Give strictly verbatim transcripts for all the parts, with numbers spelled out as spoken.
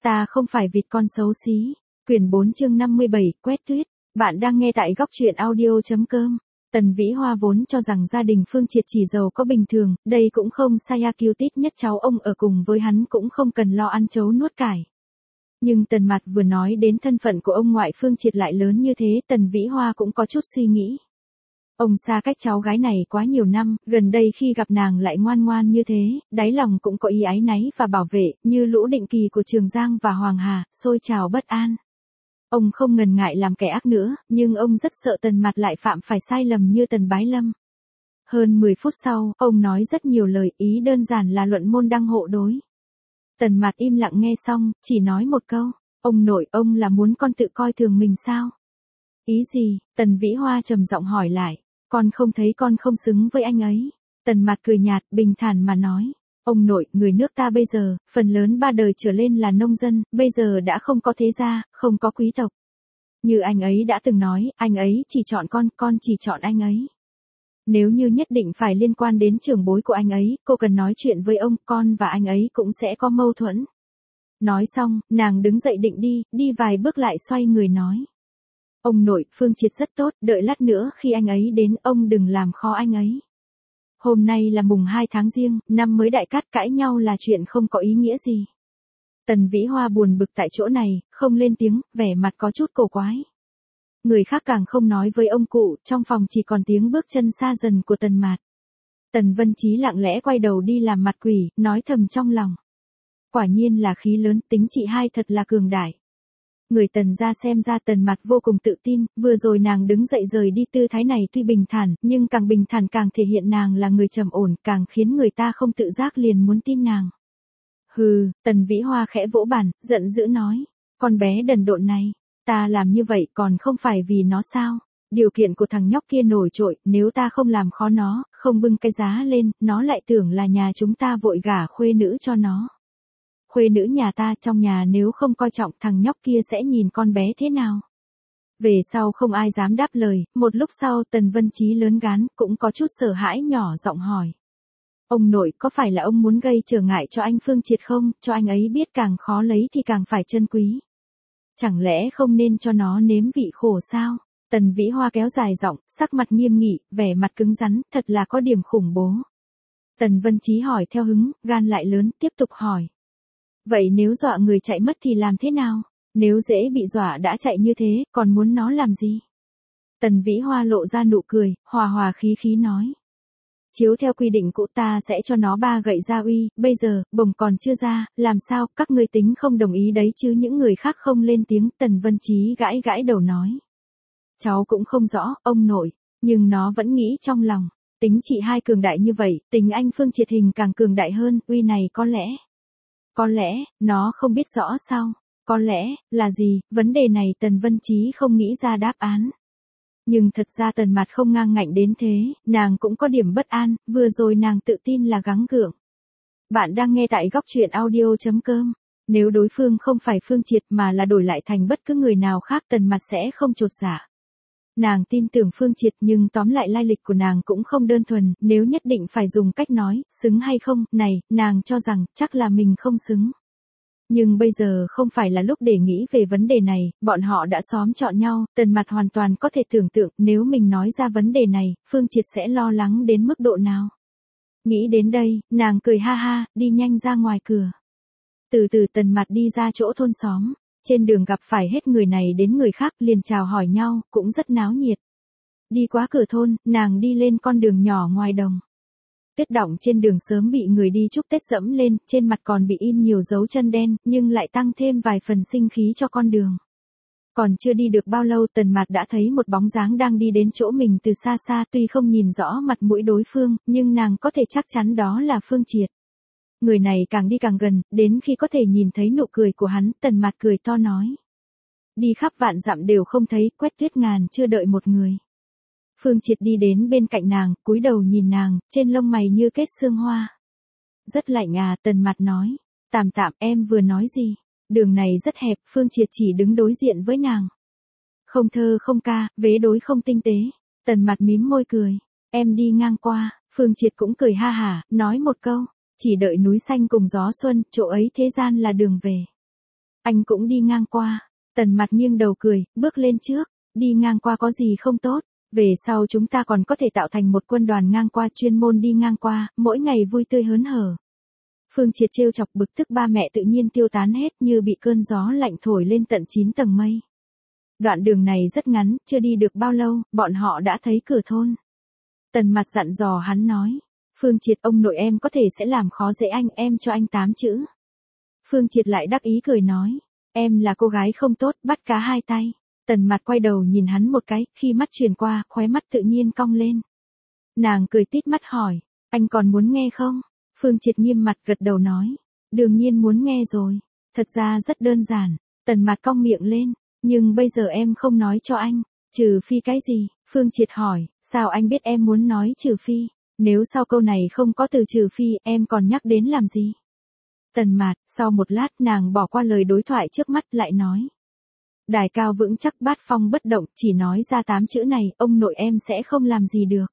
Ta không phải vịt con xấu xí. Quyển bốn chương năm mươi bảy, quét tuyết. Bạn đang nghe tại góc truyện audio.com. Tần Vĩ Hoa vốn cho rằng gia đình Phương Triệt chỉ giàu có bình thường, đây cũng không sai a kiêu tít nhất cháu ông ở cùng với hắn cũng không cần lo ăn chấu nuốt cải. Nhưng Tần Mạt vừa nói đến thân phận của ông ngoại Phương Triệt lại lớn như thế, Tần Vĩ Hoa cũng có chút suy nghĩ. Ông xa cách cháu gái này quá nhiều năm, gần đây khi gặp nàng lại ngoan ngoan như thế, đáy lòng cũng có ý áy náy và bảo vệ, như lũ định kỳ của Trường Giang và Hoàng Hà, sôi trào bất an. Ông không ngần ngại làm kẻ ác nữa, nhưng ông rất sợ Tần Mạt lại phạm phải sai lầm như Tần Bái Lâm. Hơn mười phút sau, ông nói rất nhiều lời, ý đơn giản là luận môn đăng hộ đối. Tần Mạt im lặng nghe xong, chỉ nói một câu, ông nội, ông là muốn con tự coi thường mình sao? Ý gì? Tần Vĩ Hoa trầm giọng hỏi lại. Con không thấy con không xứng với anh ấy. Tần Mạt cười nhạt, bình thản mà nói. Ông nội, người nước ta bây giờ, phần lớn ba đời trở lên là nông dân, bây giờ đã không có thế gia, không có quý tộc. Như anh ấy đã từng nói, anh ấy chỉ chọn con, con chỉ chọn anh ấy. Nếu như nhất định phải liên quan đến trưởng bối của anh ấy, cô cần nói chuyện với ông, con và anh ấy cũng sẽ có mâu thuẫn. Nói xong, nàng đứng dậy định đi, đi vài bước lại xoay người nói. Ông nội, Phương Triệt rất tốt, đợi lát nữa khi anh ấy đến, ông đừng làm khó anh ấy. Hôm nay là mùng hai tháng Giêng, năm mới đại cát, cãi nhau là chuyện không có ý nghĩa gì. Tần Vĩ Hoa buồn bực tại chỗ này, không lên tiếng, vẻ mặt có chút cổ quái. Người khác càng không nói với ông cụ, trong phòng chỉ còn tiếng bước chân xa dần của Tần Mạt. Tần Vân Chí lặng lẽ quay đầu đi làm mặt quỷ, nói thầm trong lòng. Quả nhiên là khí lớn, tính chị hai thật là cường đại. Người Tần ra xem ra Tần Mạt vô cùng tự tin, vừa rồi nàng đứng dậy rời đi tư thái này tuy bình thản, nhưng càng bình thản càng thể hiện nàng là người trầm ổn, càng khiến người ta không tự giác liền muốn tin nàng. Hừ, Tần Vĩ Hoa khẽ vỗ bàn, giận dữ nói, con bé đần độn này, ta làm như vậy còn không phải vì nó sao? Điều kiện của thằng nhóc kia nổi trội, nếu ta không làm khó nó, không bưng cái giá lên, nó lại tưởng là nhà chúng ta vội gả khuê nữ cho nó. Khuê nữ nhà ta trong nhà nếu không coi trọng thằng nhóc kia sẽ nhìn con bé thế nào? Về sau không ai dám đáp lời, một lúc sau Tần Vân Chí lớn gán, cũng có chút sợ hãi nhỏ giọng hỏi. Ông nội, có phải là ông muốn gây trở ngại cho anh Phương Triệt không, cho anh ấy biết càng khó lấy thì càng phải trân quý? Chẳng lẽ không nên cho nó nếm vị khổ sao? Tần Vĩ Hoa kéo dài giọng, sắc mặt nghiêm nghị, vẻ mặt cứng rắn, thật là có điểm khủng bố. Tần Vân Chí hỏi theo hứng, gan lại lớn, tiếp tục hỏi. Vậy nếu dọa người chạy mất thì làm thế nào? Nếu dễ bị dọa đã chạy như thế, còn muốn nó làm gì? Tần Vĩ Hoa lộ ra nụ cười, hòa hòa khí khí nói. Chiếu theo quy định cũ ta sẽ cho nó ba gậy gia uy, bây giờ, bồng còn chưa ra, làm sao, các ngươi tính không đồng ý đấy chứ? Những người khác không lên tiếng. Tần Vân Chí gãi gãi đầu nói. Cháu cũng không rõ, ông nội, nhưng nó vẫn nghĩ trong lòng, tính chị hai cường đại như vậy, tính anh Phương Triệt hình càng cường đại hơn, uy này có lẽ. Có lẽ, nó không biết rõ sao, có lẽ, là gì, vấn đề này Tần Vân Chí không nghĩ ra đáp án. Nhưng thật ra Tần Mạt không ngang ngạnh đến thế, nàng cũng có điểm bất an, vừa rồi nàng tự tin là gắng gượng. Bạn đang nghe tại góc truyện audio.com, nếu đối phương không phải Phương Triệt mà là đổi lại thành bất cứ người nào khác Tần Mạt sẽ không chột dạ. Nàng tin tưởng Phương Triệt nhưng tóm lại lai lịch của nàng cũng không đơn thuần, nếu nhất định phải dùng cách nói, xứng hay không, này, nàng cho rằng, chắc là mình không xứng. Nhưng bây giờ không phải là lúc để nghĩ về vấn đề này, bọn họ đã xóm chọn nhau, Tần Mạt hoàn toàn có thể tưởng tượng, nếu mình nói ra vấn đề này, Phương Triệt sẽ lo lắng đến mức độ nào. Nghĩ đến đây, nàng cười ha ha, đi nhanh ra ngoài cửa. Từ từ Tần Mạt đi ra chỗ thôn xóm. Trên đường gặp phải hết người này đến người khác liền chào hỏi nhau, cũng rất náo nhiệt. Đi qua cửa thôn, nàng đi lên con đường nhỏ ngoài đồng. Tuyết đọng trên đường sớm bị người đi chúc Tết dẫm lên, trên mặt còn bị in nhiều dấu chân đen, nhưng lại tăng thêm vài phần sinh khí cho con đường. Còn chưa đi được bao lâu Tần Mạt đã thấy một bóng dáng đang đi đến chỗ mình từ xa xa, tuy không nhìn rõ mặt mũi đối phương, nhưng nàng có thể chắc chắn đó là Phương Triệt. Người này càng đi càng gần, đến khi có thể nhìn thấy nụ cười của hắn, Tần Mạt cười to nói. Đi khắp vạn dặm đều không thấy, quét tuyết ngàn chưa đợi một người. Phương Triệt đi đến bên cạnh nàng, cúi đầu nhìn nàng, trên lông mày như kết sương hoa. Rất lạnh à, Tần Mạt nói. Tạm tạm, em vừa nói gì? Đường này rất hẹp, Phương Triệt chỉ đứng đối diện với nàng. Không thơ không ca, vế đối không tinh tế. Tần Mạt mím môi cười. Em đi ngang qua, Phương Triệt cũng cười ha hả, nói một câu. Chỉ đợi núi xanh cùng gió xuân, chỗ ấy thế gian là đường về. Anh cũng đi ngang qua. Tần Mạt nghiêng đầu cười, bước lên trước. Đi ngang qua có gì không tốt. Về sau chúng ta còn có thể tạo thành một quân đoàn ngang qua, chuyên môn đi ngang qua, mỗi ngày vui tươi hớn hở. Phương Triệt trêu chọc bực tức ba mẹ tự nhiên tiêu tán hết như bị cơn gió lạnh thổi lên tận chín tầng mây. Đoạn đường này rất ngắn, chưa đi được bao lâu, bọn họ đã thấy cửa thôn. Tần Mạt dặn dò hắn nói. Phương Triệt, ông nội em có thể sẽ làm khó dễ anh, em cho anh tám chữ. Phương Triệt lại đắc ý cười nói. Em là cô gái không tốt, bắt cá hai tay. Tần Mạt quay đầu nhìn hắn một cái, khi mắt truyền qua, khóe mắt tự nhiên cong lên. Nàng cười tít mắt hỏi. Anh còn muốn nghe không? Phương Triệt nghiêm mặt gật đầu nói. Đương nhiên muốn nghe rồi. Thật ra rất đơn giản. Tần Mạt cong miệng lên. Nhưng bây giờ em không nói cho anh. Trừ phi cái gì? Phương Triệt hỏi. Sao anh biết em muốn nói trừ phi? Nếu sau câu này không có từ trừ phi, em còn nhắc đến làm gì? Tần Mạt, sau một lát nàng bỏ qua lời đối thoại trước mắt lại nói. Đài cao vững chắc bát phong bất động, chỉ nói ra tám chữ này, ông nội em sẽ không làm gì được.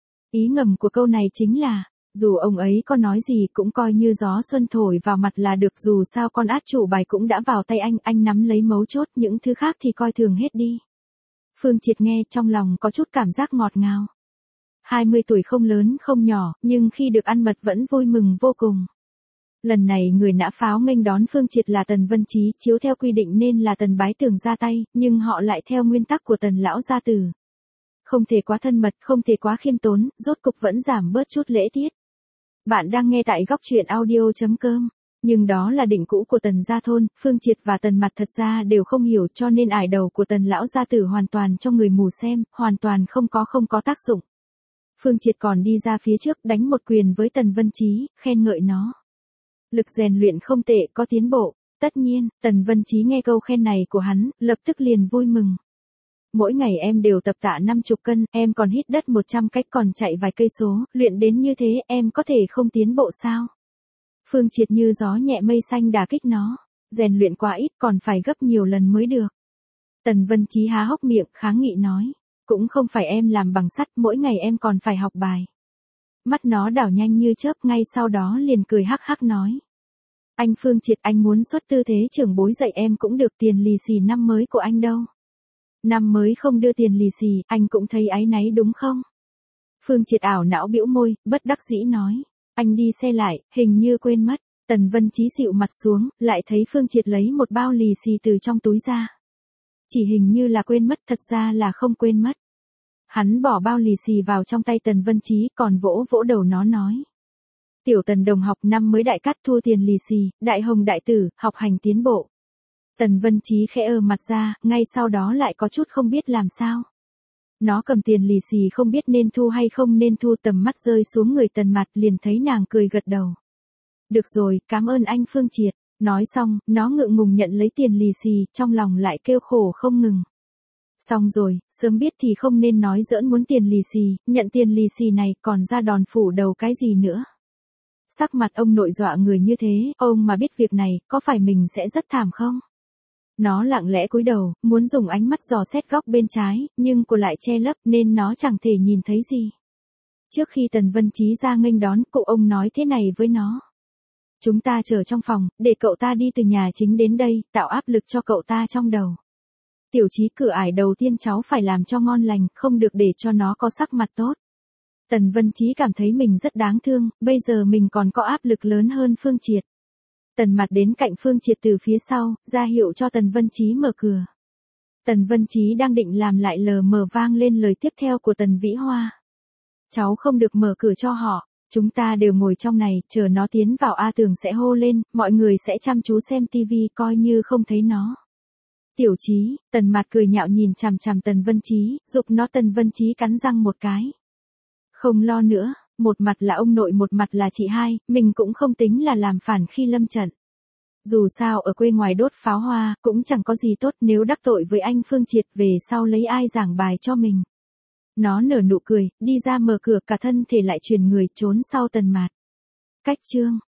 Ý ngầm của câu này chính là, dù ông ấy có nói gì cũng coi như gió xuân thổi vào mặt là được, dù sao con át chủ bài cũng đã vào tay anh, anh nắm lấy mấu chốt, những thứ khác thì coi thường hết đi. Phương Triệt nghe trong lòng có chút cảm giác ngọt ngào. hai mươi tuổi không lớn không nhỏ, nhưng khi được ăn mật vẫn vui mừng vô cùng. Lần này người nã pháo nghênh đón Phương Triệt là Tần Vân Chí, chiếu theo quy định nên là Tần Bái Tường ra tay, nhưng họ lại theo nguyên tắc của Tần lão gia tử. Không thể quá thân mật, không thể quá khiêm tốn, rốt cục vẫn giảm bớt chút lễ tiết. Bạn đang nghe tại góc truyện audio chấm com. Nhưng đó là định cũ của Tần gia thôn, Phương Triệt và Tần Mạt thật ra đều không hiểu, cho nên ải đầu của Tần lão gia tử hoàn toàn cho người mù xem, hoàn toàn không có không có tác dụng. Phương Triệt còn đi ra phía trước đánh một quyền với Tần Vân Chí, khen ngợi nó. Lực rèn luyện không tệ, có tiến bộ. Tất nhiên, Tần Vân Chí nghe câu khen này của hắn, lập tức liền vui mừng. Mỗi ngày em đều tập tạ năm chục cân, em còn hít đất một trăm cách, còn chạy vài cây số, luyện đến như thế, em có thể không tiến bộ sao? Phương Triệt như gió nhẹ mây xanh đả kích nó. Rèn luyện quá ít, còn phải gấp nhiều lần mới được. Tần Vân Chí há hốc miệng, kháng nghị nói. Cũng không phải em làm bằng sắt, mỗi ngày em còn phải học bài. Mắt nó đảo nhanh như chớp, ngay sau đó liền cười hắc hắc nói. Anh Phương Triệt, anh muốn xuất tư thế trưởng bối dạy em cũng được, tiền lì xì năm mới của anh đâu. Năm mới không đưa tiền lì xì, anh cũng thấy áy náy đúng không? Phương Triệt ảo não bĩu môi, bất đắc dĩ nói. Anh đi xe lại, hình như quên mất. Tần Vân Chí xịu mặt xuống, lại thấy Phương Triệt lấy một bao lì xì từ trong túi ra. Chỉ hình như là quên mất, thật ra là không quên mất. Hắn bỏ bao lì xì vào trong tay Tần Vân Chí, còn vỗ vỗ đầu nó nói. Tiểu Tần đồng học, năm mới đại cát thua tiền lì xì, đại hồng đại tử, học hành tiến bộ. Tần Vân Chí khẽ ơ mặt ra, ngay sau đó lại có chút không biết làm sao. Nó cầm tiền lì xì không biết nên thu hay không nên thu, tầm mắt rơi xuống người Tần Mạt liền thấy nàng cười gật đầu. Được rồi, cảm ơn anh Phương Triệt. Nói xong, nó ngượng ngùng nhận lấy tiền lì xì, trong lòng lại kêu khổ không ngừng. Xong rồi, sớm biết thì không nên nói giỡn muốn tiền lì xì, nhận tiền lì xì này còn ra đòn phủ đầu cái gì nữa. Sắc mặt ông nội dọa người như thế, ông mà biết việc này, có phải mình sẽ rất thảm không? Nó lặng lẽ cúi đầu, muốn dùng ánh mắt dò xét góc bên trái, nhưng cô lại che lấp nên nó chẳng thể nhìn thấy gì. Trước khi Tần Vân Chí ra nghênh đón, cụ ông nói thế này với nó. Chúng ta chờ trong phòng, để cậu ta đi từ nhà chính đến đây, tạo áp lực cho cậu ta trong đầu. Tiểu Chí, cửa ải đầu tiên cháu phải làm cho ngon lành, không được để cho nó có sắc mặt tốt. Tần Vân Chí cảm thấy mình rất đáng thương, bây giờ mình còn có áp lực lớn hơn Phương Triệt. Tần Mạt đến cạnh Phương Triệt từ phía sau, ra hiệu cho Tần Vân Chí mở cửa. Tần Vân Chí đang định làm lại lờ mờ vang lên lời tiếp theo của Tần Vĩ Hoa. Cháu không được mở cửa cho họ, chúng ta đều ngồi trong này, chờ nó tiến vào A Tường sẽ hô lên, mọi người sẽ chăm chú xem tivi coi như không thấy nó. Tiểu Chí, Tần Mạt cười nhạo nhìn chằm chằm Tần Vân Chí, giục nó. Tần Vân Chí cắn răng một cái. Không lo nữa, một mặt là ông nội một mặt là chị hai, mình cũng không tính là làm phản khi lâm trận. Dù sao ở quê ngoài đốt pháo hoa, cũng chẳng có gì tốt, nếu đắc tội với anh Phương Triệt về sau lấy ai giảng bài cho mình. Nó nở nụ cười, đi ra mở cửa, cả thân thể lại chuyển người trốn sau Tần Mạt. Cách chương